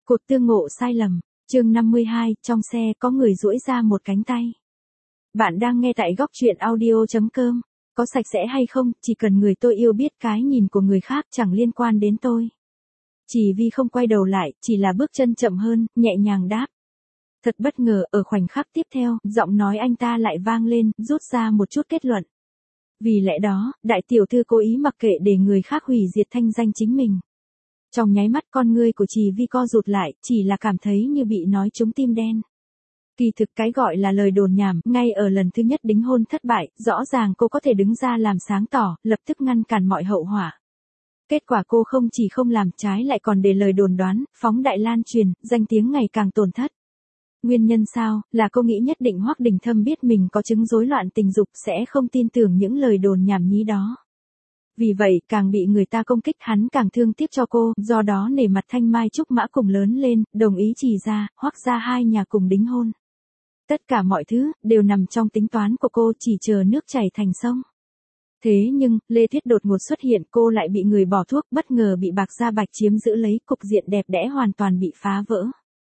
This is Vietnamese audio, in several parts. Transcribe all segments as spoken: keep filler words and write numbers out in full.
Cột tương ngộ sai lầm, chương năm mươi hai, trong xe có người duỗi ra một cánh tay. Bạn đang nghe tại góc truyện audio chấm com, có sạch sẽ hay không, chỉ cần người tôi yêu biết cái nhìn của người khác chẳng liên quan đến tôi. Chỉ vì không quay đầu lại, chỉ là bước chân chậm hơn, nhẹ nhàng đáp. Thật bất ngờ, ở khoảnh khắc tiếp theo, giọng nói anh ta lại vang lên, rút ra một chút kết luận. Vì lẽ đó, đại tiểu thư cố ý mặc kệ để người khác hủy diệt thanh danh chính mình. Trong nháy mắt con ngươi của Trì Vi co rụt lại, chỉ là cảm thấy như bị nói trúng tim đen. Kỳ thực cái gọi là lời đồn nhảm, ngay ở lần thứ nhất đính hôn thất bại, rõ ràng cô có thể đứng ra làm sáng tỏ, lập tức ngăn cản mọi hậu họa. Kết quả cô không chỉ không làm, trái lại còn để lời đồn đoán, phóng đại lan truyền, danh tiếng ngày càng tổn thất. Nguyên nhân sao, là cô nghĩ nhất định Hoắc Đình Thâm biết mình có chứng rối loạn tình dục sẽ không tin tưởng những lời đồn nhảm nhí đó. Vì vậy, càng bị người ta công kích hắn càng thương tiếc cho cô, do đó nể mặt Thanh Mai Trúc Mã cùng lớn lên, đồng ý Trì gia, Hoắc gia hai nhà cùng đính hôn. Tất cả mọi thứ, đều nằm trong tính toán của cô, chỉ chờ nước chảy thành sông. Thế nhưng, Lê Thiết đột ngột xuất hiện, cô lại bị người bỏ thuốc, bất ngờ bị Bạc Gia Bạch chiếm giữ lấy, cục diện đẹp đẽ hoàn toàn bị phá vỡ.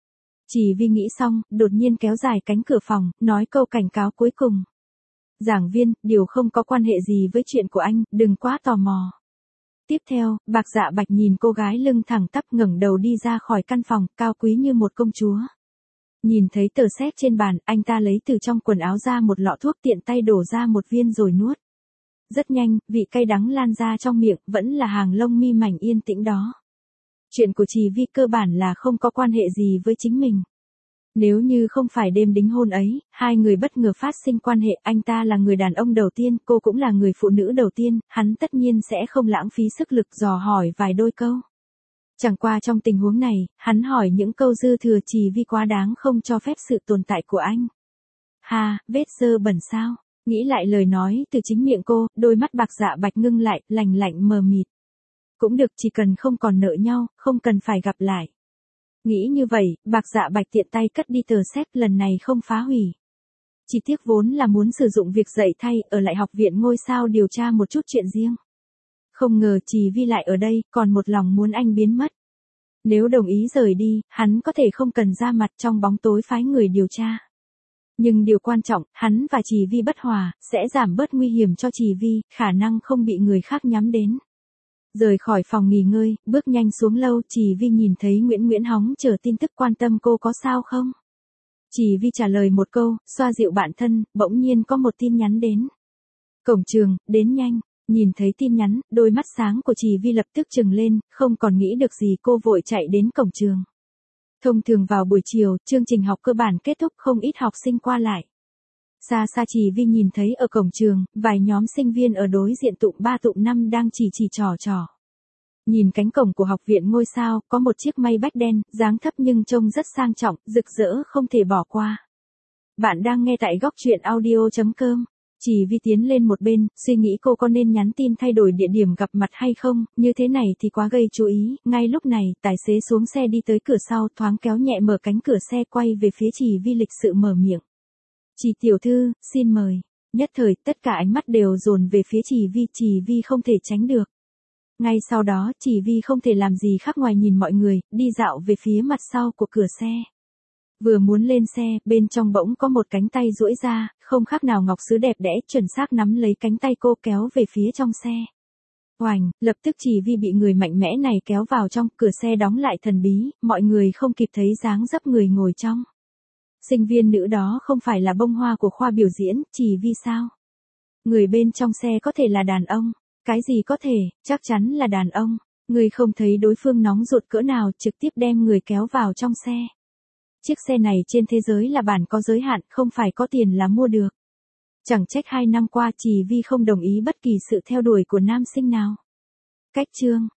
Trì Vi nghĩ xong, đột nhiên kéo dài cánh cửa phòng, nói câu cảnh cáo cuối cùng. Giảng viên, điều không có quan hệ gì với chuyện của anh, đừng quá tò mò. Tiếp theo, Bạc Dạ Bạch nhìn cô gái lưng thẳng tắp ngẩng đầu đi ra khỏi căn phòng, cao quý như một công chúa. Nhìn thấy tờ séc trên bàn, anh ta lấy từ trong quần áo ra một lọ thuốc, tiện tay đổ ra một viên rồi nuốt. Rất nhanh, vị cay đắng lan ra trong miệng, vẫn là hàng lông mi mảnh yên tĩnh đó. Chuyện của Trì Vi cơ bản là không có quan hệ gì với chính mình. Nếu như không phải đêm đính hôn ấy, hai người bất ngờ phát sinh quan hệ, anh ta là người đàn ông đầu tiên, cô cũng là người phụ nữ đầu tiên, hắn tất nhiên sẽ không lãng phí sức lực dò hỏi vài đôi câu. Chẳng qua trong tình huống này, hắn hỏi những câu dư thừa Trì Vi quá đáng không cho phép sự tồn tại của anh. Ha, vết dơ bẩn sao? Nghĩ lại lời nói từ chính miệng cô, đôi mắt Bạc Dạ Bạch ngưng lại, lạnh lạnh mờ mịt. Cũng được, chỉ cần không còn nợ nhau, không cần phải gặp lại. Nghĩ như vậy, Bạc Dạ Bạch tiện tay cất đi tờ séc, lần này không phá hủy. Chỉ tiếc vốn là muốn sử dụng việc dạy thay, ở lại học viện ngôi sao điều tra một chút chuyện riêng. Không ngờ Trì Vi lại ở đây, còn một lòng muốn anh biến mất. Nếu đồng ý rời đi, hắn có thể không cần ra mặt trong bóng tối phái người điều tra. Nhưng điều quan trọng, hắn và Trì Vi bất hòa, sẽ giảm bớt nguy hiểm cho Trì Vi, khả năng không bị người khác nhắm đến. Rời khỏi phòng nghỉ ngơi, bước nhanh xuống lâu, Trì Vi nhìn thấy Nguyễn Nguyễn hóng chờ tin tức, quan tâm cô có sao không. Trì Vi trả lời một câu, xoa dịu bản thân, bỗng nhiên có một tin nhắn đến. Cổng trường, đến nhanh, nhìn thấy tin nhắn, đôi mắt sáng của Trì Vi lập tức trừng lên, không còn nghĩ được gì cô vội chạy đến cổng trường. Thông thường vào buổi chiều, chương trình học cơ bản kết thúc, không ít học sinh qua lại. Xa xa Trì Vi nhìn thấy ở cổng trường, vài nhóm sinh viên ở đối diện tụm ba tụm năm đang chỉ chỉ trò trò. Nhìn cánh cổng của học viện ngôi sao, có một chiếc Maybach đen, dáng thấp nhưng trông rất sang trọng, rực rỡ không thể bỏ qua. Bạn đang nghe tại góc truyện audio chấm com. Trì Vi tiến lên một bên, suy nghĩ cô có nên nhắn tin thay đổi địa điểm gặp mặt hay không, như thế này thì quá gây chú ý. Ngay lúc này, tài xế xuống xe đi tới cửa sau, thoáng kéo nhẹ mở cánh cửa xe, quay về phía Trì Vi lịch sự mở miệng. Trì tiểu thư, xin mời. Nhất thời, tất cả ánh mắt đều dồn về phía Trì Vi, Trì Vi không thể tránh được. Ngay sau đó, Trì Vi không thể làm gì khác ngoài nhìn mọi người, đi dạo về phía mặt sau của cửa xe. Vừa muốn lên xe, bên trong bỗng có một cánh tay duỗi ra, không khác nào ngọc sứ đẹp đẽ, chuẩn xác nắm lấy cánh tay cô kéo về phía trong xe. Oành, lập tức Trì Vi bị người mạnh mẽ này kéo vào trong, cửa xe đóng lại thần bí, mọi người không kịp thấy dáng dấp người ngồi trong. Sinh viên nữ đó không phải là bông hoa của khoa biểu diễn, Trì Vi sao? Người bên trong xe có thể là đàn ông. Cái gì có thể, chắc chắn là đàn ông. Người không thấy đối phương nóng ruột cỡ nào, trực tiếp đem người kéo vào trong xe. Chiếc xe này trên thế giới là bản có giới hạn, không phải có tiền là mua được. Chẳng trách hai năm qua Trì Vi không đồng ý bất kỳ sự theo đuổi của nam sinh nào. Cách chương,